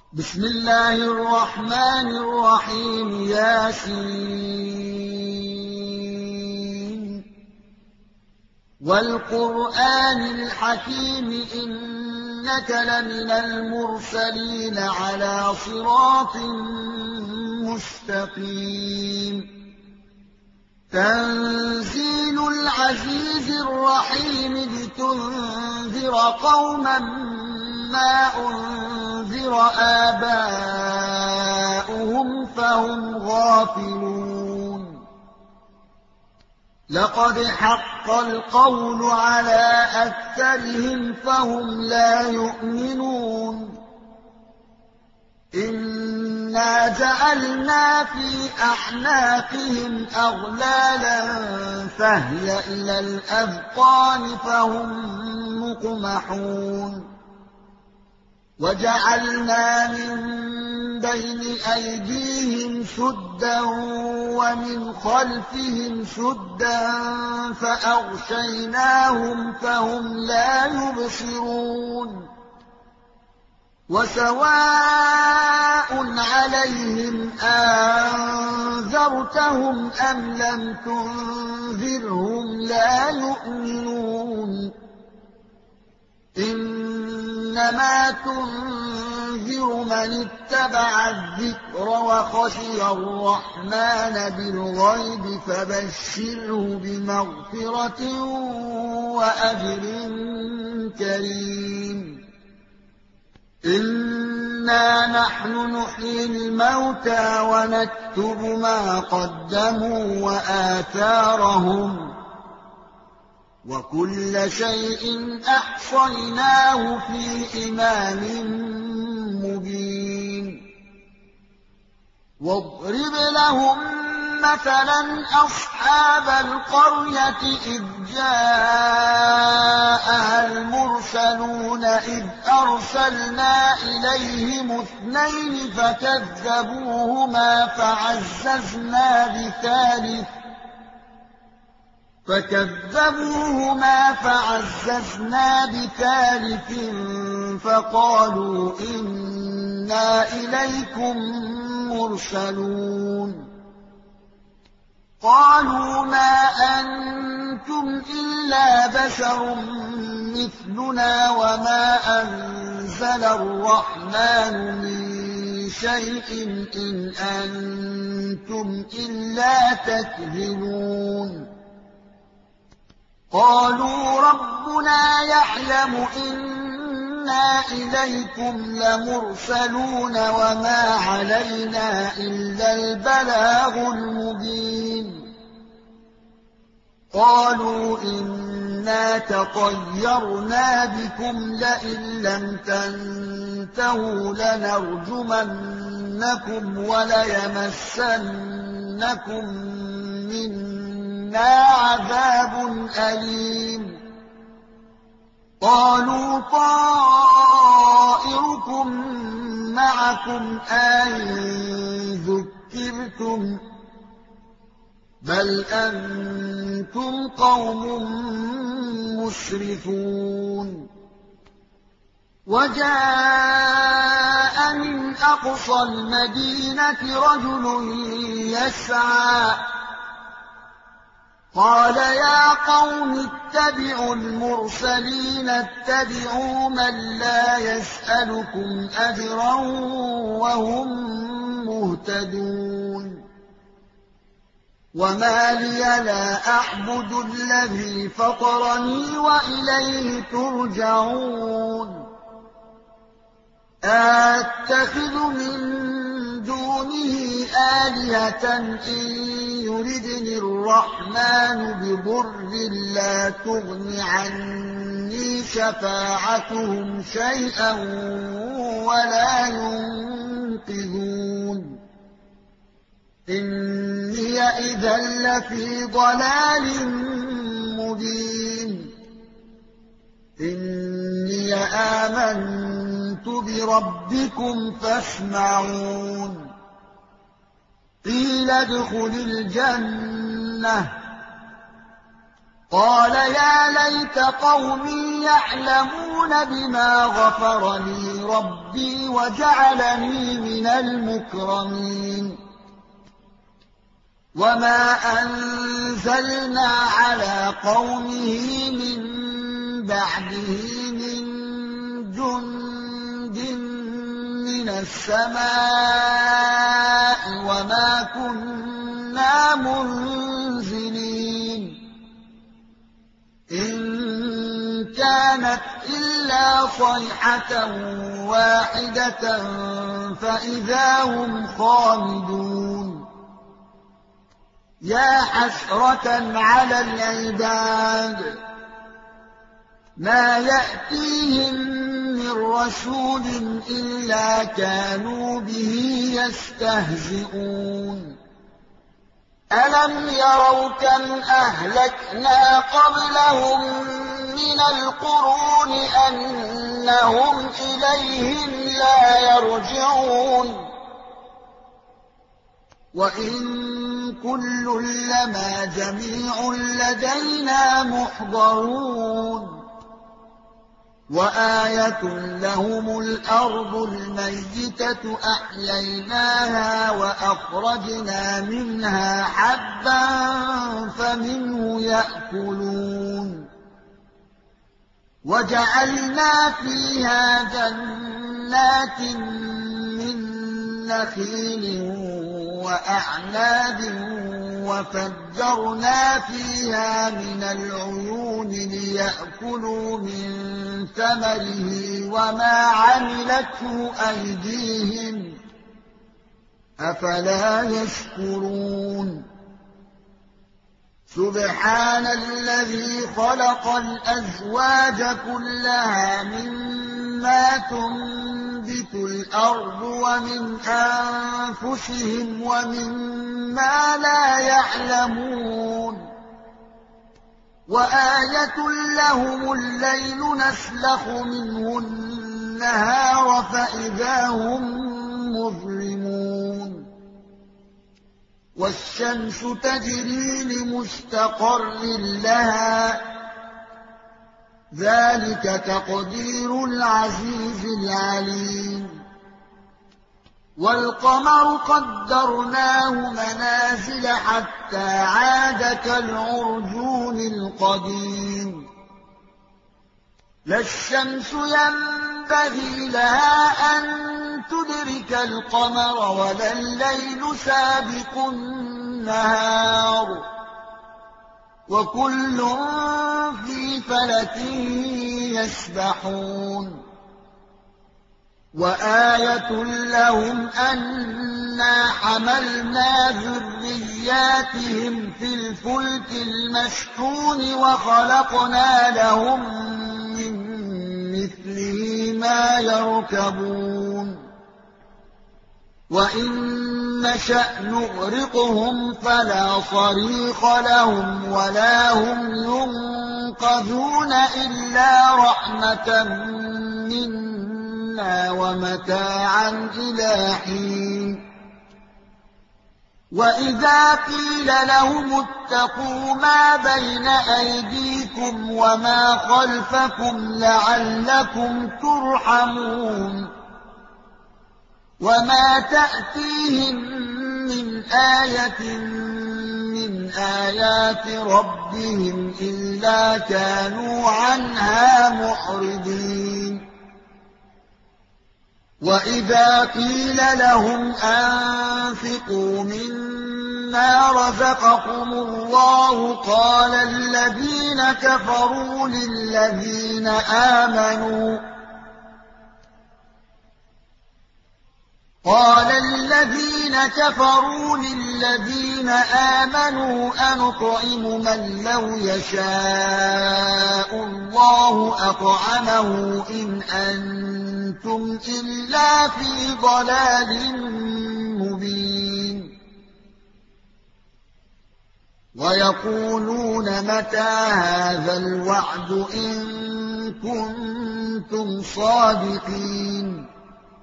بسم الله الرحمن الرحيم. ياسين والقرآن الحكيم إنك لمن المرسلين على صراط مستقيم. تنزيل العزيز الرحيم لتنذر قوما ما أنذر آباؤهم فهم غافلون. لقد حق القول على أكثرهم فهم لا يؤمنون. إنا جعلنا في أعناقهم أغلالا فهي إلى الأذقان فهم مقمحون. وجعلنا من بين أيديهم سدا ومن خلفهم سدا فأغشيناهم فهم لا يبصرون. وسواء عليهم أنذرتهم أم لم تنذرهم لا يؤمنون. إنما تنذر من اتبع الذكر وخشي الرحمن بالغيب فبشره بمغفرة وأجر كريم. إنا نحن نحيي الموتى ونكتب ما قدموا وآثارهم وكل شيء أحصيناه في إمام مبين. واضرب لهم مثلا أصحاب القرية إذ جاءها المرسلون إذ أرسلنا إليهم اثنين فكذبوهما فعززنا بثالث فقالوا إنا إليكم مرسلون. قالوا ما أنتم إلا بشر مثلنا وما أنزل الرحمن من شيء إن أنتم إلا تكذبون. قالوا ربنا يعلم إنا إليكم لمرسلون وما علينا إلا البلاغ المبين. قالوا إنا تطيرنا بكم لئن لم تنتهوا لنرجمنكم وليمسنكم منا عذاب أليم. قالوا طائركم معكم أئن ذكرتم بل أنتم قوم مسرفون. وجاء من أقصى المدينة رجل يسعى قال يا قوم اتبعوا المرسلين اتبعوا من لا يسألكم أجرا وهم مهتدون. وما لي لا أعبد الذي فطرني وإليه ترجعون. أتخذ من دونه آلهة إن يردني الرحمن بضر لا تغن عني شفاعتهم شيئا ولا ينقذون. إني إذا لفي ضلال مبين. إني آمنت بربكم فاسمعون. قيل ادخل الجنة قال يا ليت قومي يعلمون بما غفر لي ربي وجعلني من المكرمين وما أنزلنا على قومه من بعده من جند من السماء وما كنا منزلين إن كانت إلا صيحة واحدة فإذا هم خامدون يا حسرة على العباد ما يأتيهم من رسول إلا كانوا به يستهزئون ألم يروا كم أهلكنا قبلهم من القرون أنهم إليهم لا يرجعون وإن كل لما جميع لدينا محضرون وآية لهم الأرض الميتة أحييناها وأخرجنا منها حبا فمنه يأكلون وجعلنا فيها جنات من نخيل وأعناب وفجرنا فيها من العيون ليأكلوا من ثمره وما عملته أيديهم أفلا يشكرون سبحان الذي خلق الأزواج كلها مما تنبت الأرض ومن أنفسهم ومما لا يعلمون وآية لهم الليل نسلخ منه النهار فإذا هم مظلمون والشمس تجري لمستقر لها ذلك تقدير العزيز العليم والقمر قدرناه منازل حتى عاد كالعرجون القديم لا الشمس ينبغي لها أن تدرك القمر ولا الليل سابق النهار وكل في فلك يسبحون وآية لهم أنا حملنا ذرياتهم في الفلك المشحون وخلقنا لهم من مثله ما يركبون وإن نشأ نغرقهم فلا صريخ لهم ولا هم ينقذون إلا رحمة منا ومتاعا إلى حين وإذا قيل لهم اتقوا ما بين أيديكم وما خلفكم لعلكم ترحمون وما تأتيهم من آية من آيات ربهم إلا كانوا عنها معرضين وإذا قيل لهم أنفقوا مما رزقكم الله قال الذين كفروا للذين آمنوا أنطعم من لو يشاء الله أطعمه إن أنتم إلا في ضلال مبين ويقولون متى هذا الوعد إن كنتم صادقين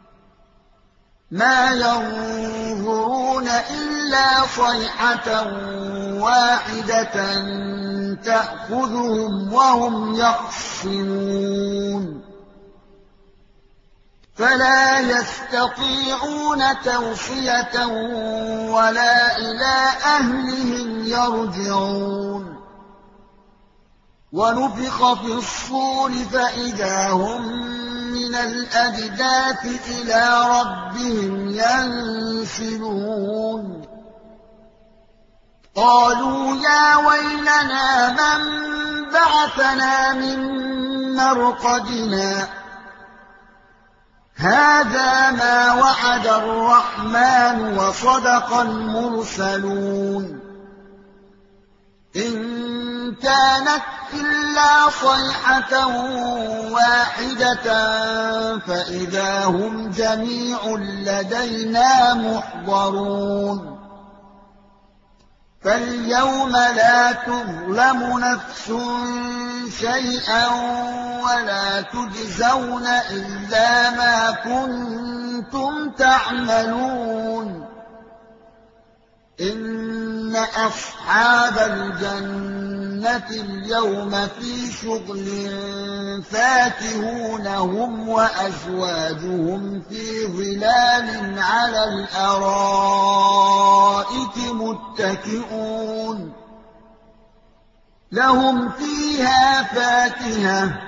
ما ينظرون إلا صيحة واحدة تأخذهم وهم يخصمون فلا يستطيعون توصية ولا إلى أهلهم يرجعون ونفخ في الصور فإذا هم من الأجداث إلى ربهم ينسلون قالوا يا ويلنا من بعثنا من مرقدنا هذا ما وعد الرحمن وصدق المرسلون إن كانت إلا صيحة واحدة فإذا هم جميع لدينا محضرون فاليوم لا تظلم نفس شيئا ولا تجزون إلا ما كنتم تعملون إن أصحاب الجنة اليوم في شغل فاكهون هم وأزواجهم في ظلال على الأرائك متكئون لهم فيها فاكهة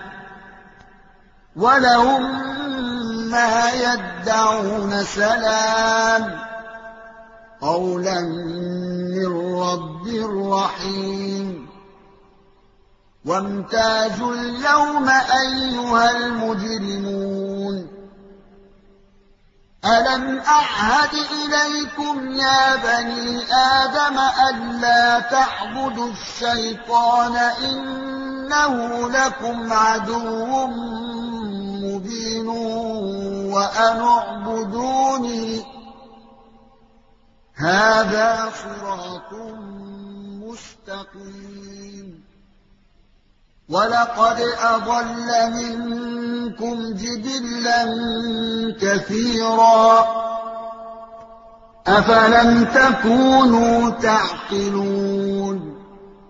ولهم ما يدعون سلام قولا من رب رحيم وامتازوا اليوم أيها المجرمون ألم أعهد إليكم يا بني آدم ألا تعبدوا الشيطان إنه لكم عدو مبين وأن اعبدوني هذا صراط مستقيم ولقد أضل منكم جبلا كثيرا أفلم تكونوا تعقلون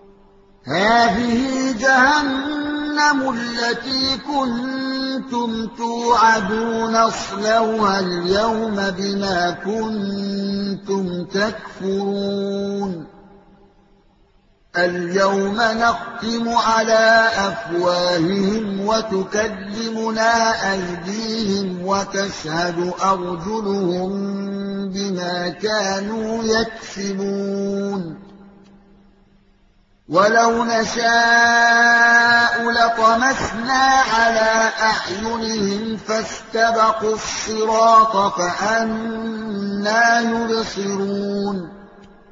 هذه جهنم التي كنتم توعدون اصلوها اليوم بما كنتم تكفرون اليوم نختم على أفواههم وتكلمنا أيديهم وتشهد أرجلهم بما كانوا يكسبون ولو نشاء لطمسنا على أعينهم فاستبقوا الصراط فأنى يبصرون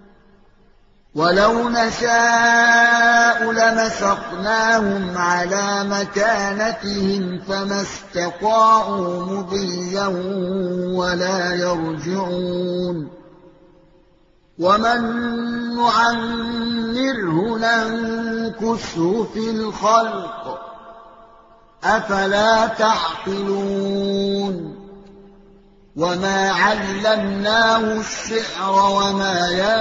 ولو نشاء لمسخناهم على مكانتهم فما استطاعوا مضيا ولا يرجعون ومن نعمره ننكسه في الخلق أفلا تعقلون وما علمناه الشعر وما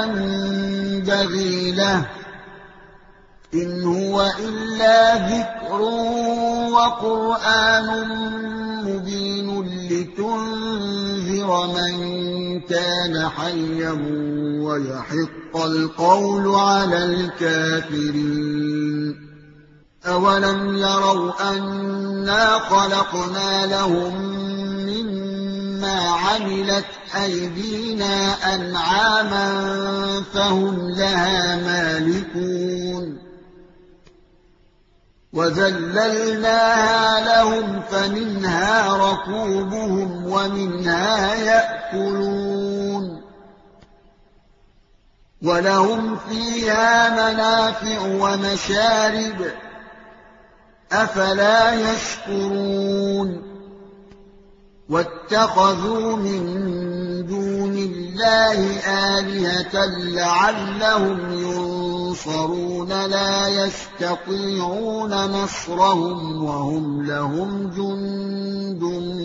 ينبغي له إن هو إلا ذكر وقرآن مبين لتنذر من كان حيا ويحق القول على الكافرين أولم يروا أنا خلقنا لهم مما عملت أيدينا أنعاما فهم لها مالكون وذللناها لهم فمنها ركوبهم ومنها يأكلون ولهم فيها منافع ومشارب أفلا يشكرون واتخذوا من دون الله آلهة لعلهم ينصرون لا يستطيعون نصرهم وهم لهم جند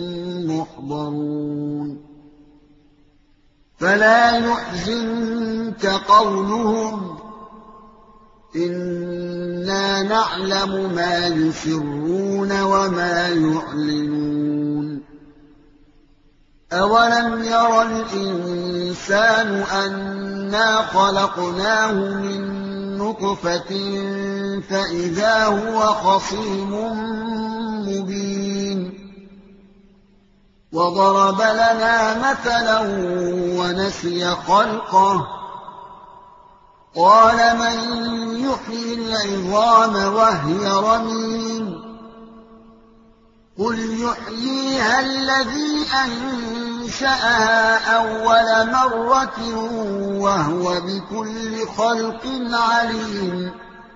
محضرون فلا يحزنك قولهم إنا نعلم ما يسرون وما يعلنون أَوَلَمْ يَرَ الْإِنسَانُ أَنَّا خَلَقْنَاهُ مِن نُّطْفَةٍ فَإِذَا هُوَ خَصِيمٌ مُّبِينٌ وَضَرَبَ لَنَا مَثَلًا وَنَسِيَ خَلْقَهُ قَالَ مَن يُحْيِي الْعِظَامَ وَهِيَ رَمِيمٌ قُلْ يُحْيِيهَا الَّذِي أَنشَأَهَا أَوَّلَ مَرَّةٍ وَهُوَ بِكُلِّ خَلْقٍ عَلِيمٌ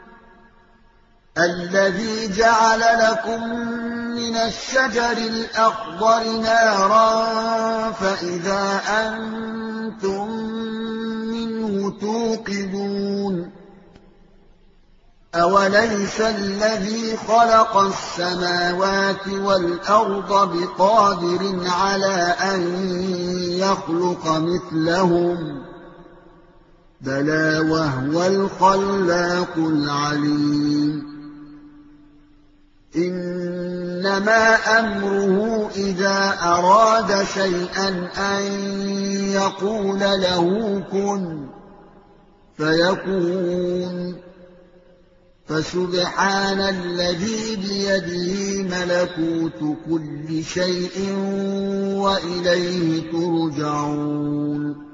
الَّذِي جَعَلَ لَكُم مِّنَ الشَّجَرِ الْأَخْضَرِ نَارًا فَإِذَا أَنتُم مِّنْهُ تُوقِدُونَ أَوَلَيْسَ الَّذِي خَلَقَ السَّمَاوَاتِ وَالْأَرْضَ بِقَادِرٍ عَلَىٰ أَن يَخْلُقَ مِثْلَهُم بَلَىٰ وَهُوَ الْخَلَّاقُ الْعَلِيمُ إِنَّمَا أَمْرُهُ إِذَا أَرَادَ شَيْئًا أَن يَقُولَ لَهُ كُن فَيَكُونُ فَسُبْحَانَ الَّذِي بِيَدِهِ مَلَكُوتُ كُلِّ شَيْءٍ وَإِلَيْهِ تُرْجَعُونَ